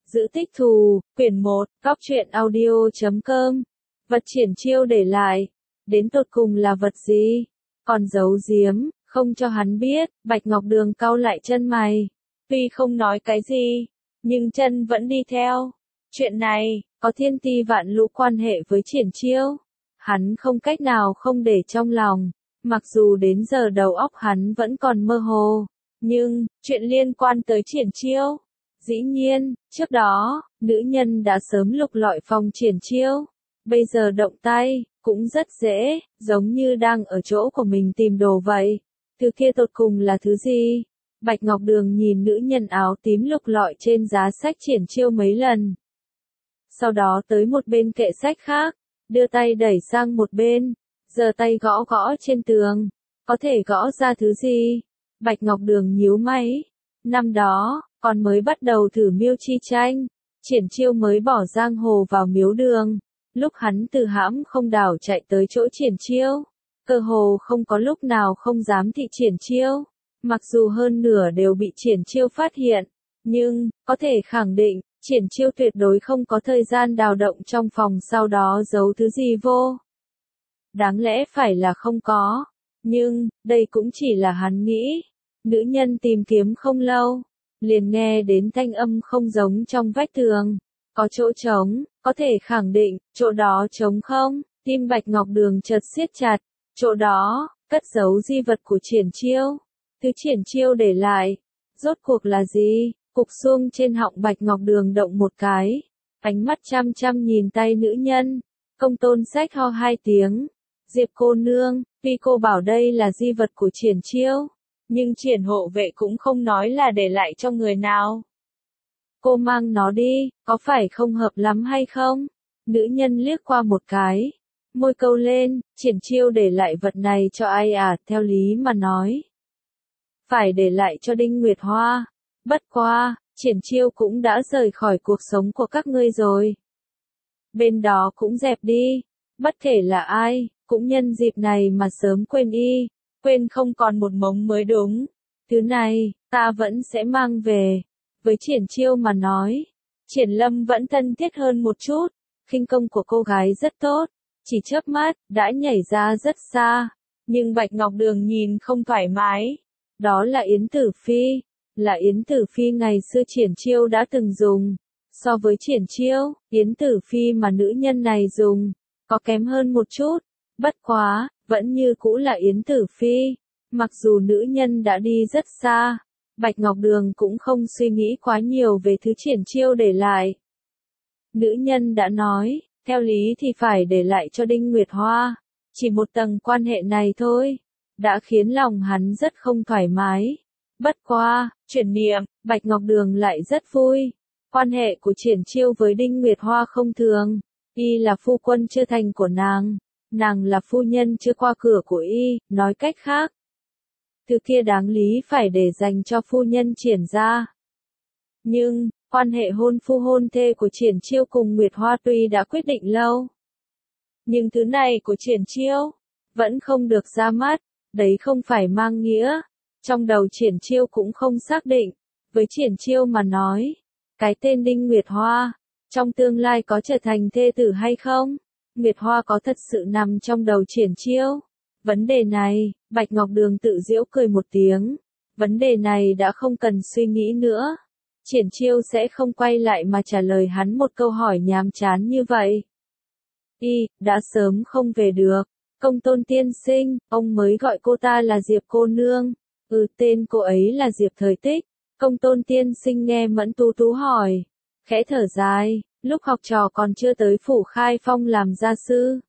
Giữ tích thù, quyển 1, Góc truyện audio.com. Vật triển chiêu để lại, đến tột cùng là vật gì? Còn giấu giếm, không cho hắn biết. Bạch Ngọc Đường cau lại chân mày. Tuy không nói cái gì, nhưng chân vẫn đi theo. Chuyện này, có thiên ti vạn lũ quan hệ với triển chiêu. Hắn không cách nào không để trong lòng. Mặc dù đến giờ đầu óc hắn vẫn còn mơ hồ. Nhưng, chuyện liên quan tới triển chiêu. Dĩ nhiên, trước đó, nữ nhân đã sớm lục lọi phòng triển chiêu. Bây giờ động tay, cũng rất dễ, giống như đang ở chỗ của mình tìm đồ vậy. Thứ kia tột cùng là thứ gì? Bạch Ngọc Đường nhìn nữ nhân áo tím lục lọi trên giá sách triển chiêu mấy lần. Sau đó tới một bên kệ sách khác, đưa tay đẩy sang một bên, giơ tay gõ gõ trên tường. Có thể gõ ra thứ gì? Bạch Ngọc Đường nhíu mày. Năm đó, còn mới bắt đầu thử miêu chi tranh, triển chiêu mới bỏ giang hồ vào miếu đường. Lúc hắn từ hãm không đảo chạy tới chỗ triển chiêu, cơ hồ không có lúc nào không dám thị triển chiêu. Mặc dù hơn nửa đều bị triển chiêu phát hiện, nhưng, có thể khẳng định, triển chiêu tuyệt đối không có thời gian đào động trong phòng sau đó giấu thứ gì vô. Đáng lẽ phải là không có, nhưng, đây cũng chỉ là hắn nghĩ. Nữ nhân tìm kiếm không lâu, liền nghe đến thanh âm không giống trong vách tường. Có chỗ trống, có thể khẳng định, chỗ đó trống không? Tim Bạch Ngọc Đường chợt siết chặt. Chỗ đó, cất giấu di vật của triển chiêu. Thứ triển chiêu để lại, rốt cuộc là gì? Cục xương trên họng Bạch Ngọc Đường động một cái. Ánh mắt chăm chăm nhìn tay nữ nhân. Công tôn sách ho hai tiếng. Diệp cô nương, tuy cô bảo đây là di vật của triển chiêu, nhưng triển hộ vệ cũng không nói là để lại cho người nào. Cô mang nó đi, có phải không hợp lắm hay không? Nữ nhân liếc qua một cái, môi câu lên, triển chiêu để lại vật này cho ai à? Theo lý mà nói, phải để lại cho Đinh Nguyệt Hoa. Bất quá, triển chiêu cũng đã rời khỏi cuộc sống của các ngươi rồi. Bên đó cũng dẹp đi, bất kể là ai, cũng nhân dịp này mà sớm quên y. Quên không còn một mống mới đúng. Thứ này, ta vẫn sẽ mang về. Với triển chiêu mà nói, triển lâm vẫn thân thiết hơn một chút. Khinh công của cô gái rất tốt, chỉ chớp mắt, đã nhảy ra rất xa. Nhưng Bạch Ngọc Đường nhìn không thoải mái. Đó là Yến Tử Phi, là Yến Tử Phi ngày xưa triển chiêu đã từng dùng. So với triển chiêu, Yến Tử Phi mà nữ nhân này dùng, có kém hơn một chút. Bất quá, vẫn như cũ là Yến Tử Phi. Mặc dù nữ nhân đã đi rất xa, Bạch Ngọc Đường cũng không suy nghĩ quá nhiều về thứ triển chiêu để lại. Nữ nhân đã nói, theo lý thì phải để lại cho Đinh Nguyệt Hoa. Chỉ một tầng quan hệ này thôi, đã khiến lòng hắn rất không thoải mái. Bất quá, chuyển niệm, Bạch Ngọc Đường lại rất vui. Quan hệ của triển chiêu với Đinh Nguyệt Hoa không thường. Y là phu quân chưa thành của nàng. Nàng là phu nhân chưa qua cửa của y, nói cách khác. Thứ kia đáng lý phải để dành cho phu nhân triển ra. Nhưng, quan hệ hôn phu hôn thê của triển chiêu cùng Nguyệt Hoa tuy đã quyết định lâu. Nhưng thứ này của triển chiêu, vẫn không được ra mắt, đấy không phải mang nghĩa. Trong đầu triển chiêu cũng không xác định, với triển chiêu mà nói, cái tên Đinh Nguyệt Hoa, trong tương lai có trở thành thê tử hay không? Nguyệt Hoa có thật sự nằm trong đầu triển chiêu? Vấn đề này, Bạch Ngọc Đường tự giễu cười một tiếng. Vấn đề này đã không cần suy nghĩ nữa. Triển chiêu sẽ không quay lại mà trả lời hắn một câu hỏi nhàm chán như vậy. Y, đã sớm không về được. Công tôn tiên sinh, ông mới gọi cô ta là Diệp cô nương. Tên cô ấy là Diệp Thời Tích. Công tôn tiên sinh nghe Mẫn Tú Tú hỏi. Khẽ thở dài. Lúc học trò còn chưa tới Phủ Khai Phong làm gia sư,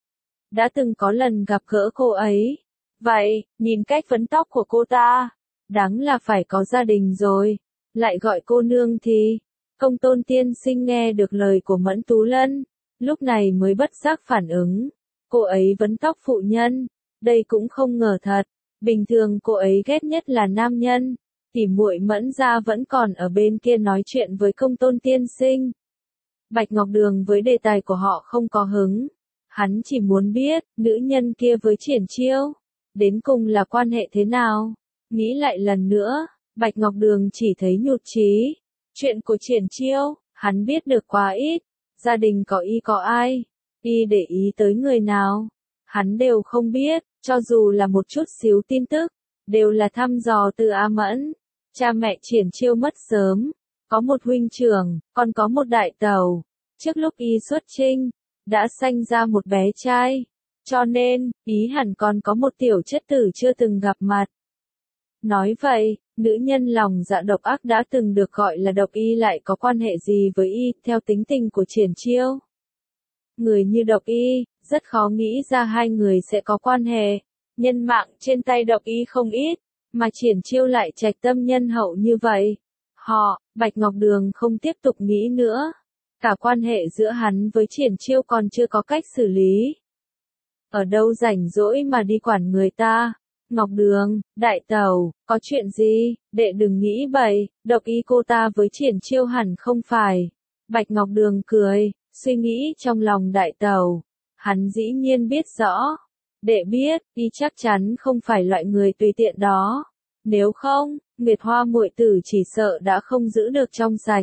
đã từng có lần gặp gỡ cô ấy. Vậy, nhìn cách vấn tóc của cô ta, đáng là phải có gia đình rồi. Lại gọi cô nương thì, công tôn tiên sinh nghe được lời của Mẫn Tú Lân, lúc này mới bất giác phản ứng. Cô ấy vấn tóc phụ nhân, đây cũng không ngờ thật. Bình thường cô ấy ghét nhất là nam nhân. Tỉ muội Mẫn gia vẫn còn ở bên kia nói chuyện với công tôn tiên sinh. Bạch Ngọc Đường với đề tài của họ không có hứng. Hắn chỉ muốn biết, nữ nhân kia với triển chiêu, đến cùng là quan hệ thế nào. Nghĩ lại lần nữa, Bạch Ngọc Đường chỉ thấy nhụt chí. Chuyện của triển chiêu, Hắn biết được quá ít, gia đình có ai, y để ý tới người nào, hắn đều không biết, cho dù là một chút xíu tin tức, đều là thăm dò từ A Mẫn. Cha mẹ Triển Chiêu mất sớm, có một huynh trưởng, còn có một đại tẩu, trước lúc y xuất trinh, đã sanh ra một bé trai, cho nên, ý hẳn còn có một tiểu chất tử chưa từng gặp mặt. Nói vậy, nữ nhân lòng dạ độc ác đã từng được gọi là độc y lại có quan hệ gì với y, theo tính tình của Triển Chiêu. Người như độc y, rất khó nghĩ ra hai người sẽ có quan hệ, nhân mạng trên tay độc y không ít, mà Triển Chiêu lại trạch tâm nhân hậu như vậy. Bạch Ngọc Đường không tiếp tục nghĩ nữa, cả quan hệ giữa hắn với Triển Chiêu còn chưa có cách xử lý. Ở đâu rảnh rỗi mà đi quản người ta. Ngọc Đường, đại tẩu, có chuyện gì, đệ đừng nghĩ bậy, độc ý cô ta với Triển Chiêu hẳn không phải. Bạch Ngọc Đường cười, suy nghĩ trong lòng đại tẩu, hắn dĩ nhiên biết rõ. Đệ biết, y chắc chắn không phải loại người tùy tiện đó. Nếu không, Nguyệt Hoa muội tử chỉ sợ đã không giữ được trong sạch.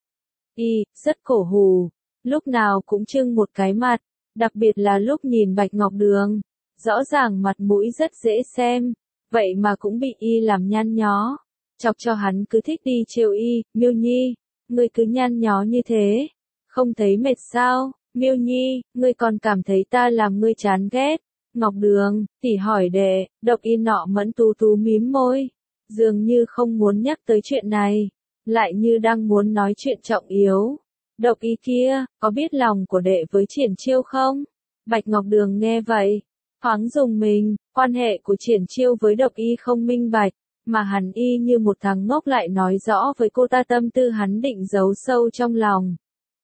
Y, rất cổ hù, lúc nào cũng trưng một cái mặt, đặc biệt là lúc nhìn Bạch Ngọc Đường. Rõ ràng mặt mũi rất dễ xem, vậy mà cũng bị y làm nhăn nhó. Chọc cho hắn cứ thích đi trêu y, Miêu Nhi, ngươi cứ nhăn nhó như thế, không thấy mệt sao, Miêu Nhi, ngươi còn cảm thấy ta làm ngươi chán ghét. Ngọc Đường, tỷ hỏi đệ, độc y nọ Mẫn tú tú mím môi, dường như không muốn nhắc tới chuyện này, lại như đang muốn nói chuyện trọng yếu. Độc y kia, có biết lòng của đệ với Triển Chiêu không? Bạch Ngọc Đường nghe vậy, thoáng dùng mình, quan hệ của Triển Chiêu với độc y không minh bạch, mà hắn y như một thằng ngốc lại nói rõ với cô ta tâm tư hắn định giấu sâu trong lòng.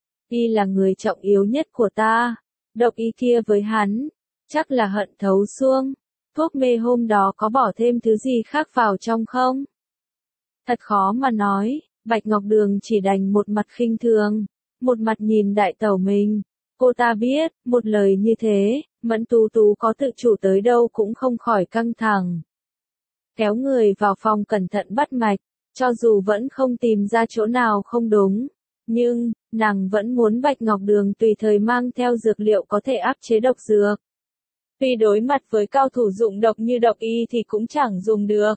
Y là người trọng yếu nhất của ta, độc y kia với hắn, chắc là hận thấu xương. Thuốc mê hôm đó có bỏ thêm thứ gì khác vào trong không? Thật khó mà nói, Bạch Ngọc Đường chỉ đành một mặt khinh thường, một mặt nhìn đại tẩu mình. Cô ta biết, một lời như thế, Mẫn tú tú có tự chủ tới đâu cũng không khỏi căng thẳng. Kéo người vào phòng cẩn thận bắt mạch, cho dù vẫn không tìm ra chỗ nào không đúng, nhưng, nàng vẫn muốn Bạch Ngọc Đường tùy thời mang theo dược liệu có thể áp chế độc dược. Tuy đối mặt với cao thủ dụng độc như độc y thì cũng chẳng dùng được.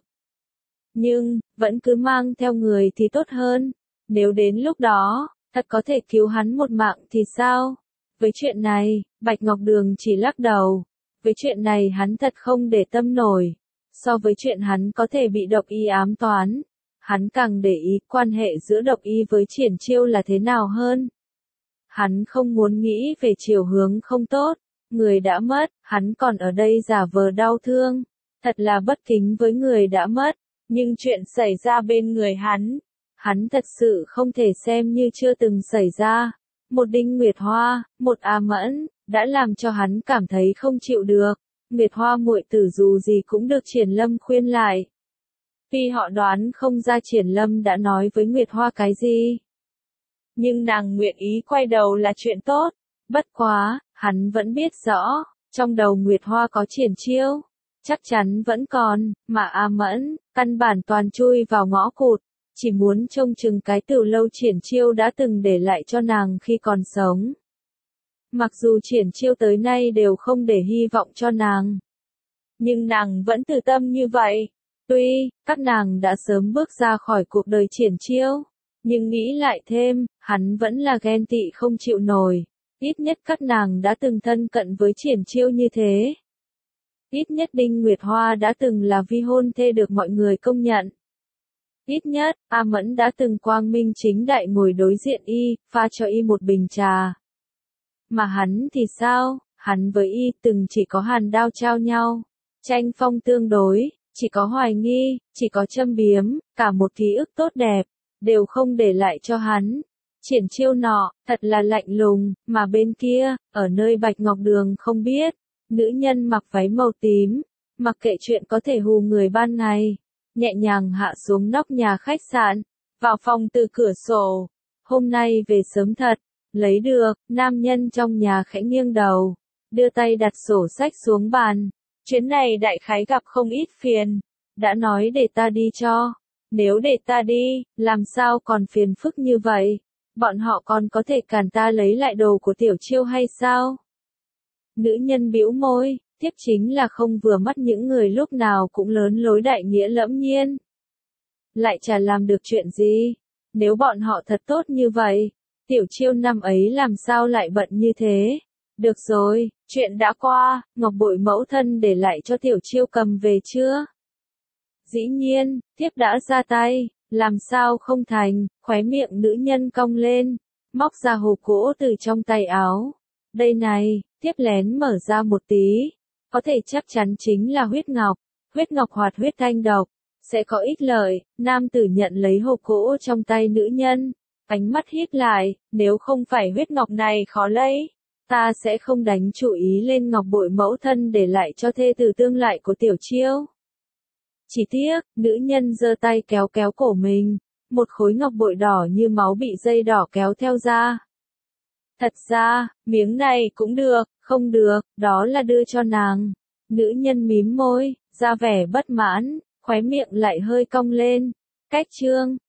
Nhưng, vẫn cứ mang theo người thì tốt hơn. Nếu đến lúc đó, thật có thể cứu hắn một mạng thì sao? Với chuyện này, Bạch Ngọc Đường chỉ lắc đầu. Với chuyện này hắn thật không để tâm nổi. So với chuyện hắn có thể bị độc y ám toán, hắn càng để ý quan hệ giữa độc y với Triển Chiêu là thế nào hơn. Hắn không muốn nghĩ về chiều hướng không tốt. Người đã mất, hắn còn ở đây giả vờ đau thương. Thật là bất kính với người đã mất. Nhưng chuyện xảy ra bên người hắn thật sự không thể xem như chưa từng xảy ra. Một Đinh Nguyệt Hoa, một A Mẫn, đã làm cho hắn cảm thấy không chịu được. Nguyệt Hoa muội tử dù gì cũng được Triển Lâm khuyên lại. Tuy họ đoán không ra Triển Lâm đã nói với Nguyệt Hoa cái gì, nhưng nàng nguyện ý quay đầu là chuyện tốt. Bất quá, hắn vẫn biết rõ, trong đầu Nguyệt Hoa có Triển Chiêu, chắc chắn vẫn còn, mà A Mẫn, căn bản toàn chui vào ngõ cụt, chỉ muốn trông chừng cái từ lâu Triển Chiêu đã từng để lại cho nàng khi còn sống. Mặc dù Triển Chiêu tới nay đều không để hy vọng cho nàng, nhưng nàng vẫn từ tâm như vậy. Tuy, các nàng đã sớm bước ra khỏi cuộc đời Triển Chiêu, nhưng nghĩ lại thêm, hắn vẫn là ghen tị không chịu nổi. Ít nhất các nàng đã từng thân cận với Triển Chiêu như thế. Ít nhất Đinh Nguyệt Hoa đã từng là vi hôn thê được mọi người công nhận. Ít nhất, A Mẫn đã từng quang minh chính đại ngồi đối diện y, pha cho y một bình trà. Mà hắn thì sao, hắn với y từng chỉ có hàn đao trao nhau, tranh phong tương đối, chỉ có hoài nghi, chỉ có châm biếm, cả một ký ức tốt đẹp, đều không để lại cho hắn. Triển Chiêu nọ, thật là lạnh lùng, mà bên kia, ở nơi Bạch Ngọc Đường không biết, nữ nhân mặc váy màu tím, mặc kệ chuyện có thể hù người ban ngày, nhẹ nhàng hạ xuống nóc nhà khách sạn, vào phòng từ cửa sổ. Hôm nay về sớm thật, lấy được, nam nhân trong nhà khẽ nghiêng đầu, đưa tay đặt sổ sách xuống bàn. Chuyến này đại khái gặp không ít phiền, đã nói để ta đi cho. Nếu để ta đi, làm sao còn phiền phức như vậy? Bọn họ còn có thể cản ta lấy lại đồ của Tiểu Chiêu hay sao? Nữ nhân bĩu môi, tiếc chính là không vừa mắt những người lúc nào cũng lớn lối đại nghĩa lẫm nhiên. Lại chả làm được chuyện gì. Nếu bọn họ thật tốt như vậy, Tiểu Chiêu năm ấy làm sao lại bận như thế? Được rồi, chuyện đã qua, ngọc bội mẫu thân để lại cho Tiểu Chiêu cầm về chưa? Dĩ nhiên, thiếp đã ra tay, làm sao không thành, khóe miệng nữ nhân cong lên, móc ra hộp gỗ từ trong tay áo. Đây này, thiếp lén mở ra một tí, có thể chắc chắn chính là huyết ngọc hoạt huyết thanh độc, sẽ có ích lợi. Nam tử nhận lấy hộp gỗ trong tay nữ nhân, ánh mắt híp lại, nếu không phải huyết ngọc này khó lấy, ta sẽ không đánh chú ý lên ngọc bội mẫu thân để lại cho thê tử tương lại của Tiểu Chiêu. Chỉ tiếc, nữ nhân giơ tay kéo kéo cổ mình, một khối ngọc bội đỏ như máu bị dây đỏ kéo theo ra. Thật ra, miếng này cũng được, không được, đó là đưa cho nàng. Nữ nhân mím môi, ra vẻ bất mãn, khóe miệng lại hơi cong lên. Cách chương